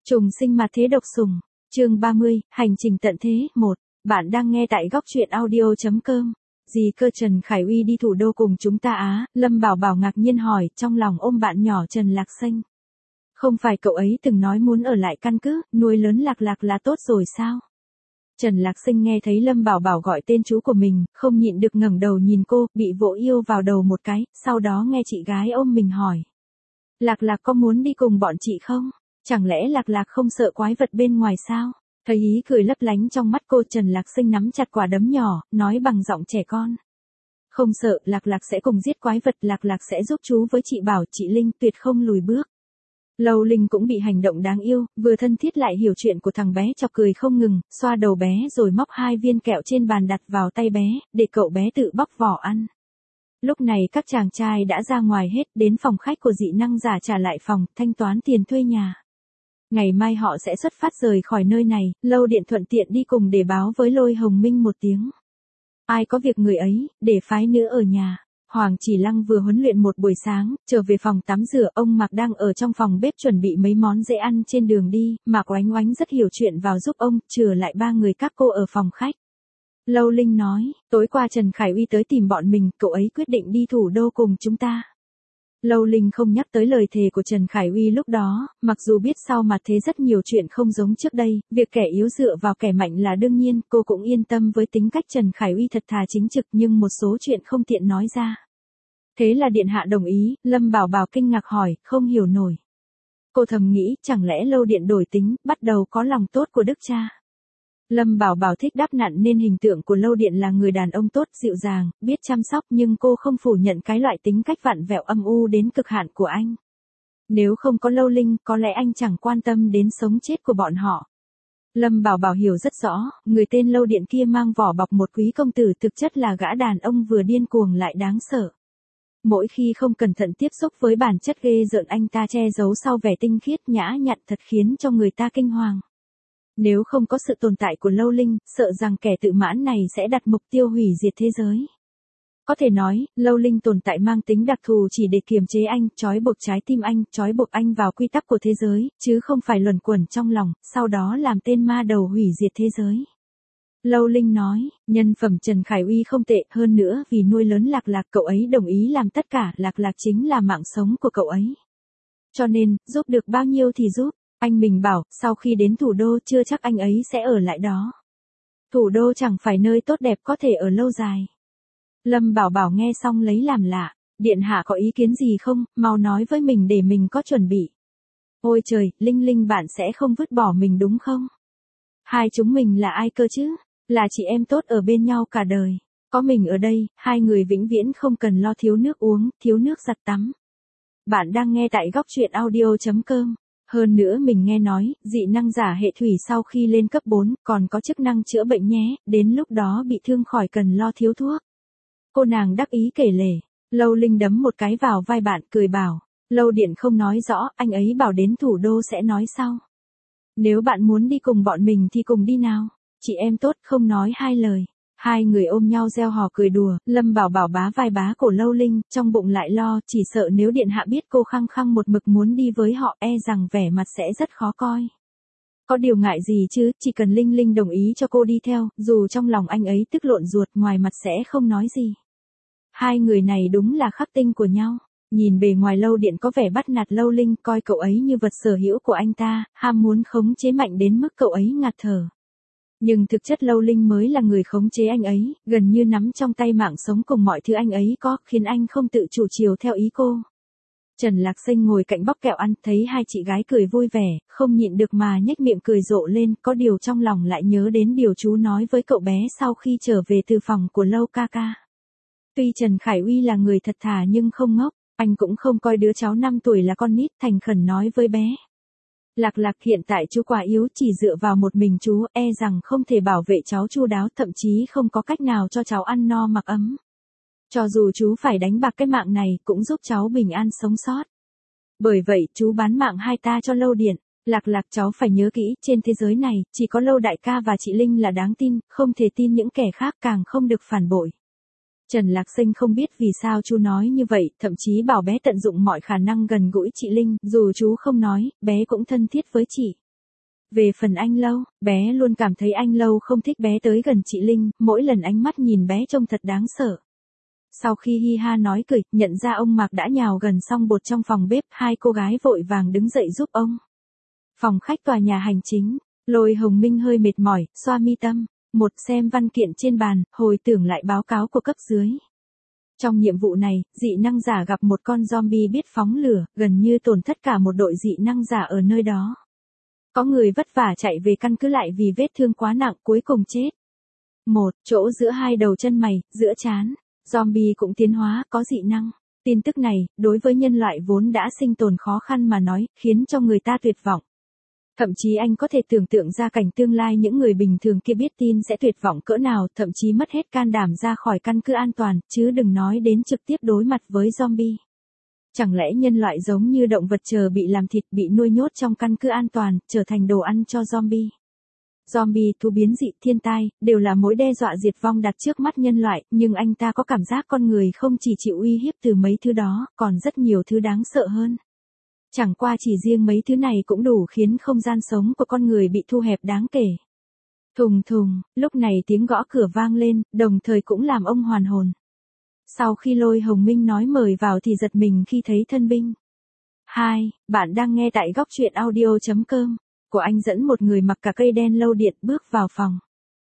Trùng sinh mà thế độc sủng. Chương 30, hành trình tận thế 1. Bạn đang nghe tại góc truyện audio.com. Dì cơ Trần Khải Uy đi thủ đô cùng chúng ta á? Lâm Bảo Bảo ngạc nhiên hỏi, trong lòng ôm bạn nhỏ Trần Lạc Xanh. Không phải cậu ấy từng nói muốn ở lại căn cứ, nuôi lớn Lạc Lạc là tốt rồi sao? Trần Lạc Sinh nghe thấy Lâm Bảo Bảo gọi tên chú của mình, không nhịn được ngẩng đầu nhìn cô, bị vỗ yêu vào đầu một cái, sau đó nghe chị gái ôm mình hỏi. Lạc Lạc có muốn đi cùng bọn chị không? Chẳng lẽ Lạc Lạc không sợ quái vật bên ngoài sao? Thấy ý cười lấp lánh trong mắt cô, Trần Lạc Sinh nắm chặt quả đấm nhỏ, nói bằng giọng trẻ con. Không sợ, Lạc Lạc sẽ cùng giết quái vật, Lạc Lạc sẽ giúp chú với chị Bảo, chị Linh, tuyệt không lùi bước. Lâu Linh cũng bị hành động đáng yêu, vừa thân thiết lại hiểu chuyện của thằng bé, chọc cười không ngừng, xoa đầu bé rồi móc 2 viên kẹo trên bàn đặt vào tay bé, để cậu bé tự bóc vỏ ăn. Lúc này các chàng trai đã ra ngoài hết, đến phòng khách của dị năng giả trả lại phòng, thanh toán tiền thuê nhà. Ngày mai họ sẽ xuất phát rời khỏi nơi này, Lâu Điện thuận tiện đi cùng để báo với Lôi Hồng Minh một tiếng. Ai có việc người ấy, để phái nữa ở nhà. Hoàng Chỉ Lăng vừa huấn luyện một buổi sáng, trở về phòng tắm rửa, ông Mạc đang ở trong phòng bếp chuẩn bị mấy món dễ ăn trên đường đi, Mạc Oánh Oánh rất hiểu chuyện vào giúp ông, chừa lại 3 người các cô ở phòng khách. Lâu Linh nói, tối qua Trần Khải Uy tới tìm bọn mình, cậu ấy quyết định đi thủ đô cùng chúng ta. Lâu Linh không nhắc tới lời thề của Trần Khải Uy lúc đó, mặc dù biết sau mà thế rất nhiều chuyện không giống trước đây, việc kẻ yếu dựa vào kẻ mạnh là đương nhiên, cô cũng yên tâm với tính cách Trần Khải Uy thật thà chính trực, nhưng một số chuyện không tiện nói ra. Thế là điện hạ đồng ý, Lâm Bảo Bảo kinh ngạc hỏi, không hiểu nổi. Cô thầm nghĩ, chẳng lẽ Lâu Điện đổi tính, bắt đầu có lòng tốt của đức cha. Lâm Bảo Bảo thích đáp nặn nên hình tượng của Lâu Điện là người đàn ông tốt, dịu dàng, biết chăm sóc, nhưng cô không phủ nhận cái loại tính cách vặn vẹo âm u đến cực hạn của anh. Nếu không có Lâu Linh, có lẽ anh chẳng quan tâm đến sống chết của bọn họ. Lâm Bảo Bảo hiểu rất rõ, người tên Lâu Điện kia mang vỏ bọc một quý công tử, thực chất là gã đàn ông vừa điên cuồng lại đáng sợ. Mỗi khi không cẩn thận tiếp xúc với bản chất ghê rợn anh ta che giấu sau vẻ tinh khiết nhã nhặn thật khiến cho người ta kinh hoàng. Nếu không có sự tồn tại của Lâu Linh, sợ rằng kẻ tự mãn này sẽ đặt mục tiêu hủy diệt thế giới. Có thể nói, Lâu Linh tồn tại mang tính đặc thù chỉ để kiềm chế anh, trói buộc trái tim anh, trói buộc anh vào quy tắc của thế giới, chứ không phải luẩn quẩn trong lòng, sau đó làm tên ma đầu hủy diệt thế giới. Lâu Linh nói, nhân phẩm Trần Khải Uy không tệ, hơn nữa vì nuôi lớn Lạc Lạc cậu ấy đồng ý làm tất cả, Lạc Lạc chính là mạng sống của cậu ấy. Cho nên, giúp được bao nhiêu thì giúp. Anh mình bảo, sau khi đến thủ đô chưa chắc anh ấy sẽ ở lại đó. Thủ đô chẳng phải nơi tốt đẹp có thể ở lâu dài. Lâm Bảo Bảo nghe xong lấy làm lạ. Điện hạ có ý kiến gì không, mau nói với mình để mình có chuẩn bị. Ôi trời, Linh Linh bạn sẽ không vứt bỏ mình đúng không? Hai chúng mình là ai cơ chứ? Là chị em tốt ở bên nhau cả đời. Có mình ở đây, hai người vĩnh viễn không cần lo thiếu nước uống, thiếu nước giặt tắm. Bạn đang nghe tại góc truyện audio.com. Hơn nữa mình nghe nói, dị năng giả hệ thủy sau khi lên cấp 4, còn có chức năng chữa bệnh nhé, đến lúc đó bị thương khỏi cần lo thiếu thuốc. Cô nàng đắc ý kể lể, Lâu Linh đấm một cái vào vai bạn cười bảo, Lâu Điện không nói rõ, anh ấy bảo đến thủ đô sẽ nói sau. Nếu bạn muốn đi cùng bọn mình thì cùng đi nào, chị em tốt không nói hai lời. Hai người ôm nhau reo hò cười đùa, Lâm Bảo Bảo bá vai bá cổ Lâu Linh, trong bụng lại lo, chỉ sợ nếu điện hạ biết cô khăng khăng một mực muốn đi với họ, e rằng vẻ mặt sẽ rất khó coi. Có điều ngại gì chứ, chỉ cần Linh Linh đồng ý cho cô đi theo, dù trong lòng anh ấy tức lộn ruột, ngoài mặt sẽ không nói gì. Hai người này đúng là khắc tinh của nhau. Nhìn bề ngoài Lâu Điện có vẻ bắt nạt Lâu Linh, coi cậu ấy như vật sở hữu của anh ta, ham muốn khống chế mạnh đến mức cậu ấy ngạt thở. Nhưng thực chất Lâu Linh mới là người khống chế anh ấy, gần như nắm trong tay mạng sống cùng mọi thứ anh ấy có, khiến anh không tự chủ chiều theo ý cô. Trần Lạc Sinh ngồi cạnh bóc kẹo ăn, thấy hai chị gái cười vui vẻ, không nhịn được mà nhếch miệng cười rộ lên, có điều trong lòng lại nhớ đến điều chú nói với cậu bé sau khi trở về từ phòng của Lâu ca ca. Tuy Trần Khải Uy là người thật thà nhưng không ngốc, anh cũng không coi đứa cháu 5 tuổi là con nít, thành khẩn nói với bé. Lạc Lạc hiện tại chú quá yếu, chỉ dựa vào một mình chú, e rằng không thể bảo vệ cháu chu đáo, thậm chí không có cách nào cho cháu ăn no mặc ấm. Cho dù chú phải đánh bạc cái mạng này, cũng giúp cháu bình an sống sót. Bởi vậy, chú bán mạng hai ta cho Lâu Điện. Lạc Lạc cháu phải nhớ kỹ, trên thế giới này, chỉ có Lâu đại ca và chị Linh là đáng tin, không thể tin những kẻ khác, càng không được phản bội. Trần Lạc Sinh không biết vì sao chú nói như vậy, thậm chí bảo bé tận dụng mọi khả năng gần gũi chị Linh, dù chú không nói, bé cũng thân thiết với chị. Về phần anh Lâu, bé luôn cảm thấy anh Lâu không thích bé tới gần chị Linh, mỗi lần ánh mắt nhìn bé trông thật đáng sợ. Sau khi hi ha nói cười, nhận ra ông Mạc đã nhào gần xong bột trong phòng bếp, hai cô gái vội vàng đứng dậy giúp ông. Phòng khách tòa nhà hành chính, Lôi Hồng Minh hơi mệt mỏi, xoa mi tâm, một xem văn kiện trên bàn, hồi tưởng lại báo cáo của cấp dưới. Trong nhiệm vụ này, dị năng giả gặp một con zombie biết phóng lửa, gần như tổn thất cả một đội dị năng giả ở nơi đó. Có người vất vả chạy về căn cứ lại vì vết thương quá nặng cuối cùng chết. Một chỗ giữa hai đầu chân mày, giữa trán, zombie cũng tiến hóa, có dị năng. Tin tức này, đối với nhân loại vốn đã sinh tồn khó khăn mà nói, khiến cho người ta tuyệt vọng. Thậm chí anh có thể tưởng tượng ra cảnh tương lai những người bình thường kia biết tin sẽ tuyệt vọng cỡ nào, thậm chí mất hết can đảm ra khỏi căn cứ an toàn, chứ đừng nói đến trực tiếp đối mặt với zombie. Chẳng lẽ nhân loại giống như động vật chờ bị làm thịt, bị nuôi nhốt trong căn cứ an toàn, trở thành đồ ăn cho zombie. Zombie, thú biến dị, thiên tai, đều là mối đe dọa diệt vong đặt trước mắt nhân loại, nhưng anh ta có cảm giác con người không chỉ chịu uy hiếp từ mấy thứ đó, còn rất nhiều thứ đáng sợ hơn. Chẳng qua chỉ riêng mấy thứ này cũng đủ khiến không gian sống của con người bị thu hẹp đáng kể. Thùng thùng, lúc này tiếng gõ cửa vang lên, đồng thời cũng làm ông hoàn hồn. Sau khi Lôi Hồng Minh nói mời vào thì giật mình khi thấy thân binh. Bạn đang nghe tại góc truyện audio.com. Của anh dẫn một người mặc cả cây đen lâu điện bước vào phòng.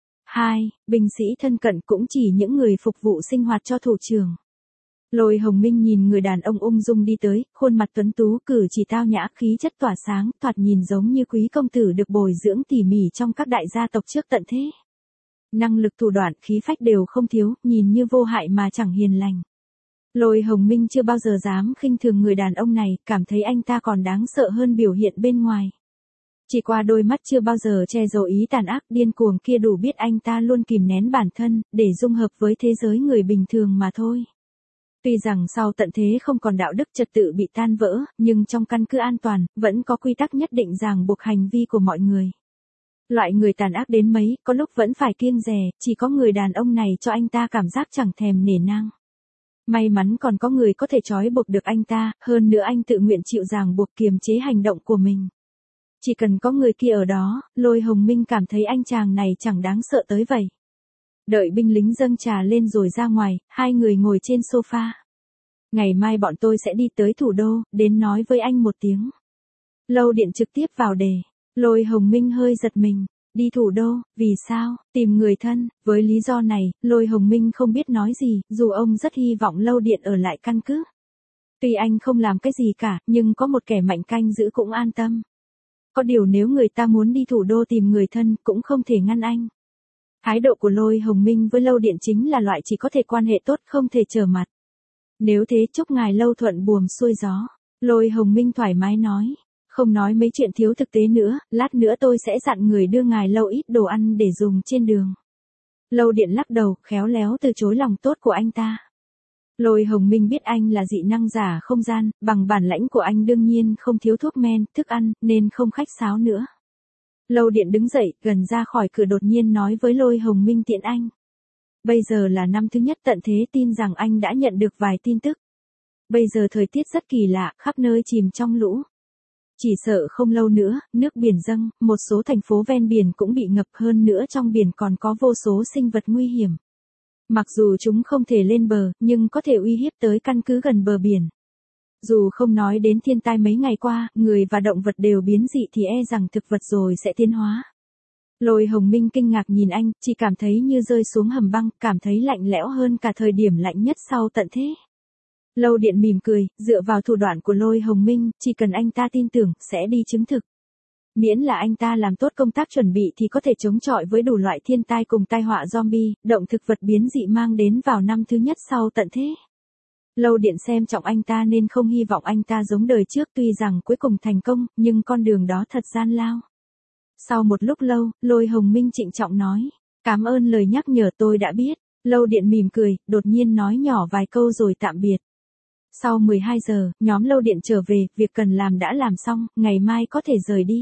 Binh sĩ thân cận cũng chỉ những người phục vụ sinh hoạt cho thủ trưởng. Lôi Hồng Minh nhìn người đàn ông ung dung đi tới, khuôn mặt tuấn tú, cử chỉ tao nhã, khí chất tỏa sáng, thoạt nhìn giống như quý công tử được bồi dưỡng tỉ mỉ trong các đại gia tộc trước tận thế. Năng lực thủ đoạn, khí phách đều không thiếu, nhìn như vô hại mà chẳng hiền lành. Lôi Hồng Minh chưa bao giờ dám khinh thường người đàn ông này, cảm thấy anh ta còn đáng sợ hơn biểu hiện bên ngoài. Chỉ qua đôi mắt chưa bao giờ che giấu ý tàn ác điên cuồng kia đủ biết anh ta luôn kìm nén bản thân, để dung hợp với thế giới người bình thường mà thôi. Tuy rằng sau tận thế không còn đạo đức trật tự bị tan vỡ, nhưng trong căn cứ an toàn, vẫn có quy tắc nhất định ràng buộc hành vi của mọi người. Loại người tàn ác đến mấy, có lúc vẫn phải kiêng dè, chỉ có người đàn ông này cho anh ta cảm giác chẳng thèm nể nang. May mắn còn có người có thể trói buộc được anh ta, hơn nữa anh tự nguyện chịu ràng buộc kiềm chế hành động của mình. Chỉ cần có người kia ở đó, Lôi Hồng Minh cảm thấy anh chàng này chẳng đáng sợ tới vậy. Đợi binh lính dâng trà lên rồi ra ngoài, hai người ngồi trên sofa. Ngày mai bọn tôi sẽ đi tới thủ đô, đến nói với anh một tiếng. Lâu điện trực tiếp vào đề. Lôi Hồng Minh hơi giật mình. Đi thủ đô, vì sao? Tìm người thân. Với lý do này, Lôi Hồng Minh không biết nói gì, dù ông rất hy vọng lâu điện ở lại căn cứ. Tuy anh không làm cái gì cả, nhưng có một kẻ mạnh canh giữ cũng an tâm. Có điều nếu người ta muốn đi thủ đô tìm người thân, cũng không thể ngăn anh. Thái độ của Lôi Hồng Minh với lâu điện chính là loại chỉ có thể quan hệ tốt không thể trở mặt. Nếu thế chúc ngài lâu thuận buồm xuôi gió. Lôi Hồng Minh thoải mái nói. Không nói mấy chuyện thiếu thực tế nữa, lát nữa tôi sẽ dặn người đưa ngài lâu ít đồ ăn để dùng trên đường. Lâu điện lắc đầu, khéo léo từ chối lòng tốt của anh ta. Lôi Hồng Minh biết anh là dị năng giả không gian, bằng bản lãnh của anh đương nhiên không thiếu thuốc men, thức ăn, nên không khách sáo nữa. Lâu điện đứng dậy, gần ra khỏi cửa đột nhiên nói với Lôi Hồng Minh tiện anh. Bây giờ là năm thứ nhất tận thế, tin rằng anh đã nhận được vài tin tức. Bây giờ thời tiết rất kỳ lạ, khắp nơi chìm trong lũ. Chỉ sợ không lâu nữa, nước biển dâng, một số thành phố ven biển cũng bị ngập, hơn nữa trong biển còn có vô số sinh vật nguy hiểm. Mặc dù chúng không thể lên bờ, nhưng có thể uy hiếp tới căn cứ gần bờ biển. Dù không nói đến thiên tai mấy ngày qua, người và động vật đều biến dị thì e rằng thực vật rồi sẽ tiến hóa. Lôi Hồng Minh kinh ngạc nhìn anh, chỉ cảm thấy như rơi xuống hầm băng, cảm thấy lạnh lẽo hơn cả thời điểm lạnh nhất sau tận thế. Lâu điện mỉm cười, dựa vào thủ đoạn của Lôi Hồng Minh, chỉ cần anh ta tin tưởng, sẽ đi chứng thực. Miễn là anh ta làm tốt công tác chuẩn bị thì có thể chống chọi với đủ loại thiên tai cùng tai họa zombie, động thực vật biến dị mang đến vào năm thứ nhất sau tận thế. Lâu điện xem trọng anh ta nên không hy vọng anh ta giống đời trước, tuy rằng cuối cùng thành công, nhưng con đường đó thật gian lao. Sau một lúc lâu, Lôi Hồng Minh trịnh trọng nói, cảm ơn lời nhắc nhở, tôi đã biết. Lâu điện mỉm cười, đột nhiên nói nhỏ vài câu rồi tạm biệt. Sau 12 giờ, nhóm Lâu điện trở về, việc cần làm đã làm xong, ngày mai có thể rời đi.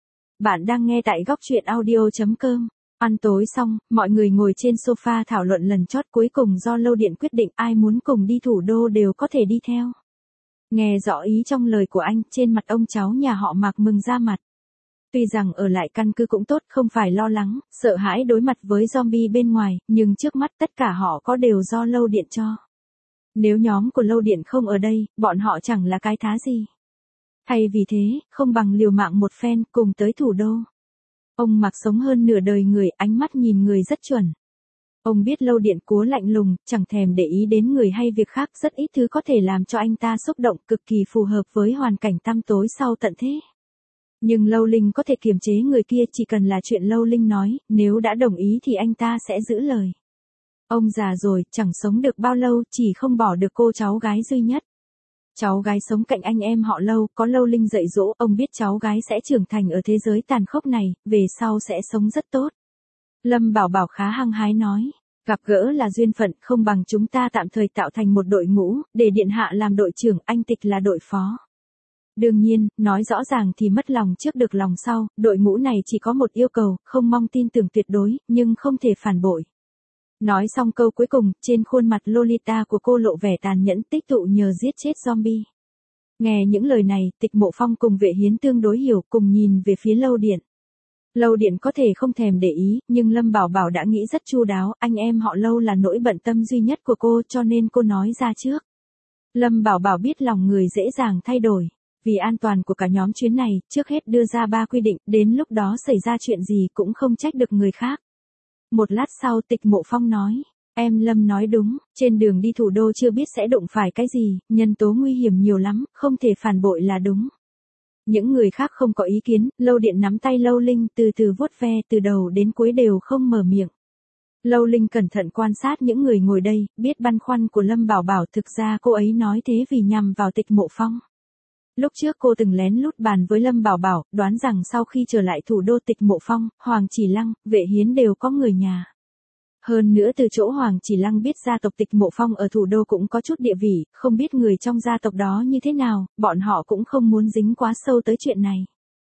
Bạn đang nghe tại góc truyện audio.com. Ăn tối xong, mọi người ngồi trên sofa thảo luận lần chót, cuối cùng do Lâu điện quyết định ai muốn cùng đi thủ đô đều có thể đi theo. Nghe rõ ý trong lời của anh, trên mặt ông cháu nhà họ Mạc mừng ra mặt. Tuy rằng ở lại căn cứ cũng tốt, không phải lo lắng, sợ hãi đối mặt với zombie bên ngoài, nhưng trước mắt tất cả họ có đều do Lâu Điện cho. Nếu nhóm của Lâu Điện không ở đây, bọn họ chẳng là cái thá gì. Thay vì thế, không bằng liều mạng một phen cùng tới thủ đô. Ông Mạc sống hơn nửa đời người, ánh mắt nhìn người rất chuẩn. Ông biết Lâu Điện Cúa lạnh lùng, chẳng thèm để ý đến người hay việc khác, rất ít thứ có thể làm cho anh ta xúc động, cực kỳ phù hợp với hoàn cảnh tăm tối sau tận thế. Nhưng Lâu Linh có thể kiềm chế người kia, chỉ cần là chuyện Lâu Linh nói, nếu đã đồng ý thì anh ta sẽ giữ lời. Ông già rồi, chẳng sống được bao lâu, chỉ không bỏ được cô cháu gái duy nhất. Cháu gái sống cạnh anh em họ Lâu, có Lâu Linh dạy dỗ, ông biết cháu gái sẽ trưởng thành ở thế giới tàn khốc này, về sau sẽ sống rất tốt. Lâm Bảo Bảo khá hăng hái nói, gặp gỡ là duyên phận, không bằng chúng ta tạm thời tạo thành một đội ngũ, để điện hạ làm đội trưởng, anh Tịch là đội phó. Đương nhiên, nói rõ ràng thì mất lòng trước được lòng sau, đội ngũ này chỉ có một yêu cầu, không mong tin tưởng tuyệt đối, nhưng không thể phản bội. Nói xong câu cuối cùng, trên khuôn mặt Lolita của cô lộ vẻ tàn nhẫn, tích tụ nhờ giết chết zombie. Nghe những lời này, Tịch Mộ Phong cùng Vệ Hiến tương đối hiểu, cùng nhìn về phía Lâu Điện. Lâu Điện có thể không thèm để ý, nhưng Lâm Bảo Bảo đã nghĩ rất chu đáo, anh em họ Lâu là nỗi bận tâm duy nhất của cô, cho nên cô nói ra trước. Lâm Bảo Bảo biết lòng người dễ dàng thay đổi. Vì an toàn của cả nhóm chuyến này, trước hết đưa ra 3 quy định, đến lúc đó xảy ra chuyện gì cũng không trách được người khác. Một lát sau Tịch Mộ Phong nói, em Lâm nói đúng, trên đường đi thủ đô chưa biết sẽ đụng phải cái gì, nhân tố nguy hiểm nhiều lắm, không thể phản bội là đúng. Những người khác không có ý kiến, Lâu Điện nắm tay Lâu Linh từ từ vuốt ve, từ đầu đến cuối đều không mở miệng. Lâu Linh cẩn thận quan sát những người ngồi đây, biết băn khoăn của Lâm Bảo Bảo, thực ra cô ấy nói thế vì nhằm vào Tịch Mộ Phong. Lúc trước cô từng lén lút bàn với Lâm Bảo Bảo, đoán rằng sau khi trở lại thủ đô Tịch Mộ Phong, Hoàng Chỉ Lăng, Vệ Hiến đều có người nhà. Hơn nữa từ chỗ Hoàng Chỉ Lăng biết gia tộc Tịch Mộ Phong ở thủ đô cũng có chút địa vị, không biết người trong gia tộc đó như thế nào, bọn họ cũng không muốn dính quá sâu tới chuyện này.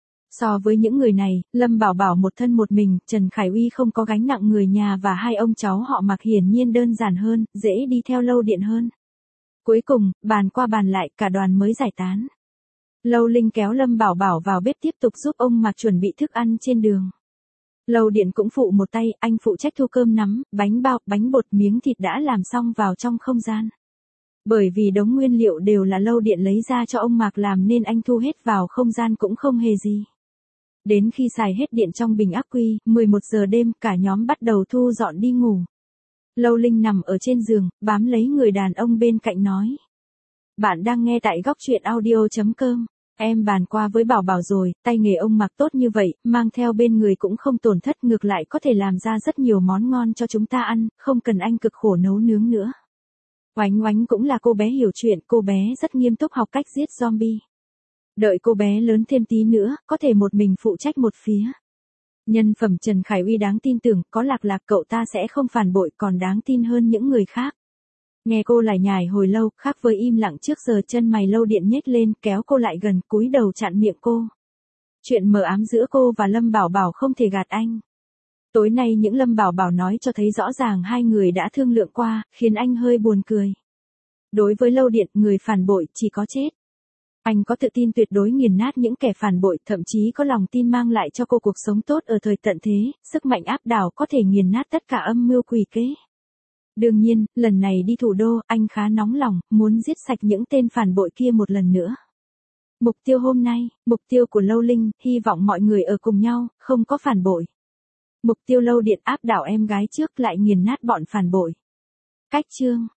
So với những người này, Lâm Bảo Bảo một thân một mình, Trần Khải Uy không có gánh nặng người nhà và hai ông cháu họ Mạc hiển nhiên đơn giản hơn, dễ đi theo Lâu Điện hơn. Cuối cùng, bàn qua bàn lại, cả đoàn mới giải tán. Lâu Linh kéo Lâm Bảo Bảo vào bếp tiếp tục giúp ông Mạc chuẩn bị thức ăn trên đường. Lâu Điện cũng phụ một tay, anh phụ trách thu cơm nắm, bánh bao, bánh bột, miếng thịt đã làm xong vào trong không gian. Bởi vì đống nguyên liệu đều là Lâu Điện lấy ra cho ông Mạc làm nên anh thu hết vào không gian cũng không hề gì. Đến khi xài hết điện trong bình ắc quy, 11 giờ đêm, cả nhóm bắt đầu thu dọn đi ngủ. Lâu Linh nằm ở trên giường, bám lấy người đàn ông bên cạnh nói. Bạn đang nghe tại góc truyện audio.com. Em bàn qua với Bảo Bảo rồi, tay nghề ông Mạc tốt như vậy, mang theo bên người cũng không tổn thất, ngược lại có thể làm ra rất nhiều món ngon cho chúng ta ăn, không cần anh cực khổ nấu nướng nữa. Oánh Oánh cũng là cô bé hiểu chuyện, cô bé rất nghiêm túc học cách giết zombie. Đợi cô bé lớn thêm tí nữa, có thể một mình phụ trách một phía. Nhân phẩm Trần Khải Uy đáng tin tưởng, có Lạc Lạc cậu ta sẽ không phản bội, còn đáng tin hơn những người khác. Nghe cô lải nhải hồi lâu, khác với im lặng trước giờ, chân mày Lâu Điện nhếch lên, kéo cô lại gần, cúi đầu chặn miệng cô. Chuyện mờ ám giữa cô và Lâm Bảo Bảo không thể gạt anh. Tối nay những Lâm Bảo Bảo nói cho thấy rõ ràng hai người đã thương lượng qua, khiến anh hơi buồn cười. Đối với Lâu Điện, người phản bội chỉ có chết. Anh có tự tin tuyệt đối nghiền nát những kẻ phản bội, thậm chí có lòng tin mang lại cho cô cuộc sống tốt ở thời tận thế, sức mạnh áp đảo có thể nghiền nát tất cả âm mưu quỷ kế. Đương nhiên, lần này đi thủ đô, anh khá nóng lòng, muốn giết sạch những tên phản bội kia một lần nữa. Mục tiêu hôm nay, mục tiêu của Lâu Linh, hy vọng mọi người ở cùng nhau, không có phản bội. Mục tiêu Lâu Điện áp đảo em gái trước lại nghiền nát bọn phản bội. Cách chương